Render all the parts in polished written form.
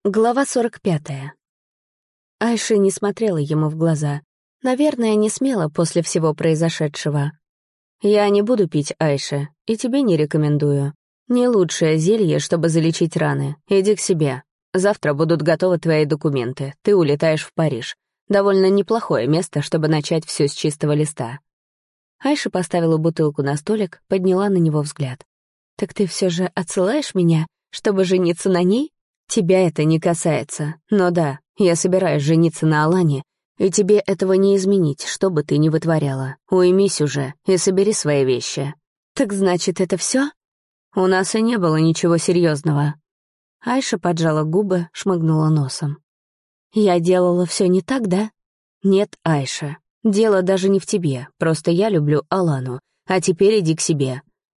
Глава 45. Айша не смотрела ему в глаза. Наверное, не смела после всего произошедшего. «Я не буду пить, Айша, и тебе не рекомендую. Не лучшее зелье, чтобы залечить раны. Иди к себе. Завтра будут готовы твои документы. Ты улетаешь в Париж. Довольно неплохое место, чтобы начать все с чистого листа». Айша поставила бутылку на столик, подняла на него взгляд. «Так ты все же отсылаешь меня, чтобы жениться на ней? Тебя это не касается. Но да, я собираюсь жениться на Алане, и тебе этого не изменить, что бы ты ни вытворяла. Уймись уже и собери свои вещи». «Так значит, это все? У нас и не было ничего серьезного». Айша поджала губы, шмыгнула носом. «Я делала все не так, да?» «Нет, Айша, дело даже не в тебе, просто я люблю Алану, а теперь иди к себе».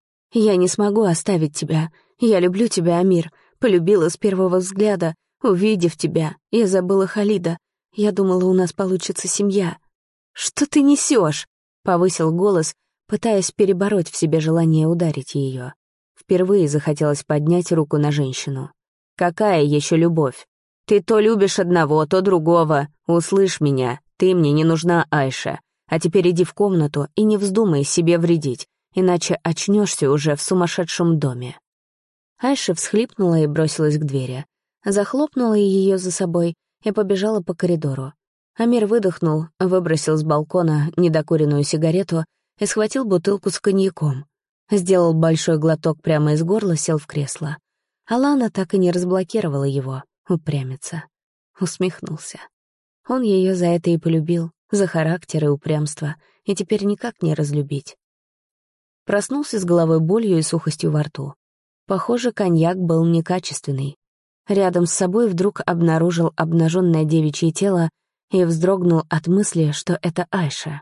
«Я не смогу оставить тебя. Я люблю тебя, Амир. Полюбила с первого взгляда. Увидев тебя, я забыла Халида. Я думала, у нас получится семья». «Что ты несешь?» — повысил голос, пытаясь перебороть в себе желание ударить ее. Впервые захотелось поднять руку на женщину. «Какая еще любовь? Ты то любишь одного, то другого. Услышь меня, ты мне не нужна, Айша. А теперь иди в комнату и не вздумай себе вредить, иначе очнешься уже в сумасшедшем доме». Айша всхлипнула и бросилась к двери. Захлопнула ее за собой и побежала по коридору. Амир выдохнул, выбросил с балкона недокуренную сигарету и схватил бутылку с коньяком. Сделал большой глоток прямо из горла, сел в кресло. Алана так и не разблокировала его, упрямится. Усмехнулся. Он ее за это и полюбил, за характер и упрямство, и теперь никак не разлюбить. Проснулся с головой болью и сухостью во рту. Похоже, коньяк был некачественный. Рядом с собой вдруг обнаружил обнаженное девичье тело и вздрогнул от мысли, что это Айша.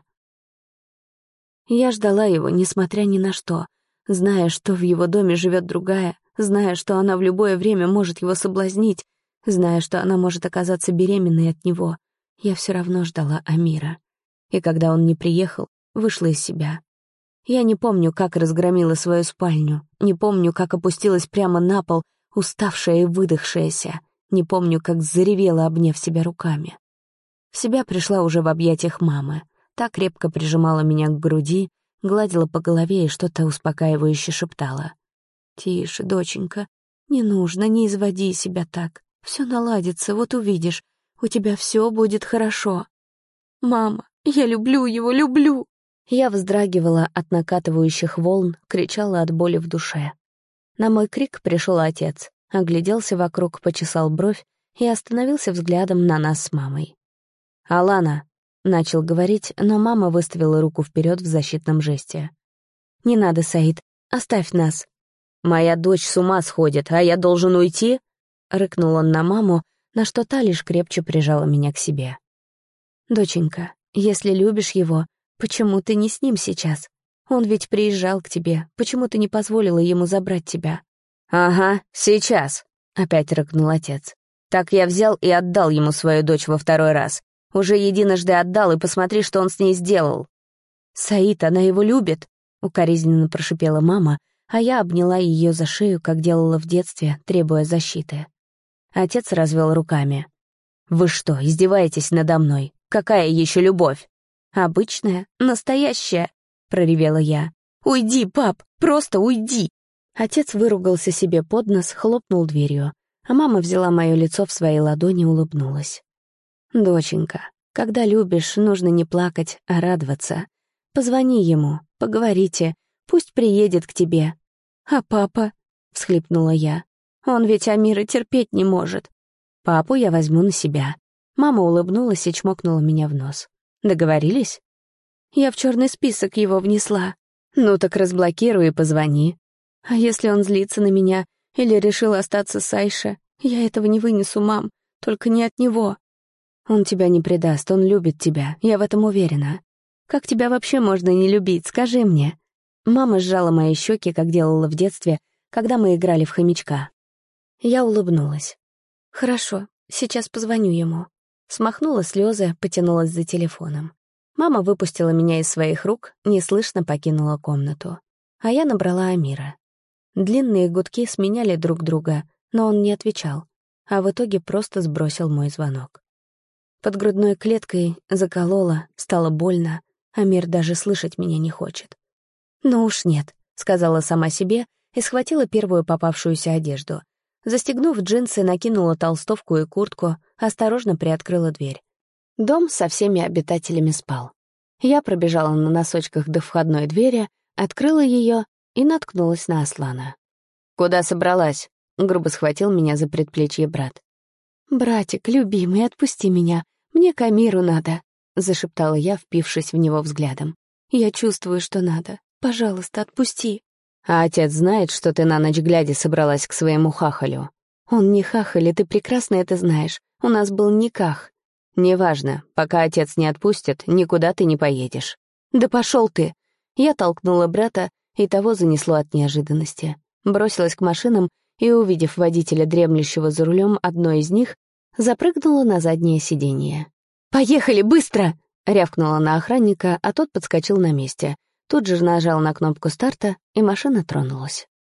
Я ждала его, несмотря ни на что, зная, что в его доме живет другая, зная, что она в любое время может его соблазнить, зная, что она может оказаться беременной от него. Я все равно ждала Амира. И когда он не приехал, вышла из себя. Я не помню, как разгромила свою спальню, не помню, как опустилась прямо на пол, уставшая и выдохшаяся, не помню, как заревела, обняв себя руками. В себя пришла уже в объятиях мамы, та крепко прижимала меня к груди, гладила по голове и что-то успокаивающе шептала. «Тише, доченька, не нужно, не изводи себя так, все наладится, вот увидишь, у тебя все будет хорошо». «Мама, я люблю его, люблю!» Я вздрагивала от накатывающих волн, кричала от боли в душе. На мой крик пришел отец, огляделся вокруг, почесал бровь и остановился взглядом на нас с мамой. «Алана», — начал говорить, но мама выставила руку вперед в защитном жесте. «Не надо, Саид, оставь нас». «Моя дочь с ума сходит, а я должен уйти?» — рыкнул он на маму, на что та лишь крепче прижала меня к себе. «Доченька, если любишь его, почему ты не с ним сейчас? Он ведь приезжал к тебе, почему ты не позволила ему забрать тебя?» «Ага, сейчас», — опять рыкнул отец. «Так я взял и отдал ему свою дочь во второй раз. Уже единожды отдал, и посмотри, что он с ней сделал». «Саид, она его любит», — укоризненно прошипела мама, а я обняла ее за шею, как делала в детстве, требуя защиты. Отец развел руками. «Вы что, издеваетесь надо мной? Какая еще любовь?» «Обычная, настоящая», — проревела я. «Уйди, пап, просто уйди!» Отец выругался себе под нос, хлопнул дверью, а мама взяла мое лицо в свои ладони и улыбнулась. «Доченька, когда любишь, нужно не плакать, а радоваться. Позвони ему, поговорите, пусть приедет к тебе». «А папа?» — всхлипнула я. «Он ведь Амира терпеть не может». «Папу я возьму на себя». Мама улыбнулась и чмокнула меня в нос. «Договорились?» «Я в черный список его внесла». «Ну так разблокируй и позвони». «А если он злится на меня или решил остаться с Айше? Я этого не вынесу, мам, только не от него». «Он тебя не предаст, он любит тебя, я в этом уверена. Как тебя вообще можно не любить, скажи мне?» Мама сжала мои щеки, как делала в детстве, когда мы играли в хомячка. Я улыбнулась. «Хорошо, сейчас позвоню ему». Смахнула слезы, потянулась за телефоном. Мама выпустила меня из своих рук, неслышно покинула комнату. А я набрала Амира. Длинные гудки сменяли друг друга, но он не отвечал. а в итоге просто сбросил мой звонок. Под грудной клеткой закололо, стало больно, а мир даже слышать меня не хочет. «Ну уж нет», — сказала сама себе и схватила первую попавшуюся одежду. Застегнув джинсы, накинула толстовку и куртку, осторожно приоткрыла дверь. Дом со всеми обитателями спал. Я пробежала на носочках до входной двери, открыла ее и наткнулась на Аслана. «Куда собралась?» — грубо схватил меня за предплечье брат. «Братик, любимый, отпусти меня. Мне к Амиру надо», — зашептала я, впившись в него взглядом. «Я чувствую, что надо. Пожалуйста, отпусти». «А отец знает, что ты на ночь глядя собралась к своему хахалю?» «Он не хахаль, и ты прекрасно это знаешь. У нас был никах». «Неважно, пока отец не отпустит, никуда ты не поедешь». «Да пошел ты!» Я толкнула брата, и того занесло от неожиданности. Бросилась к машинам и, увидев водителя, дремлющего за рулем одной из них, запрыгнула на заднее сиденье. «Поехали, быстро!» — рявкнула на охранника, а тот подскочил на месте. Тут же нажал на кнопку старта, и машина тронулась.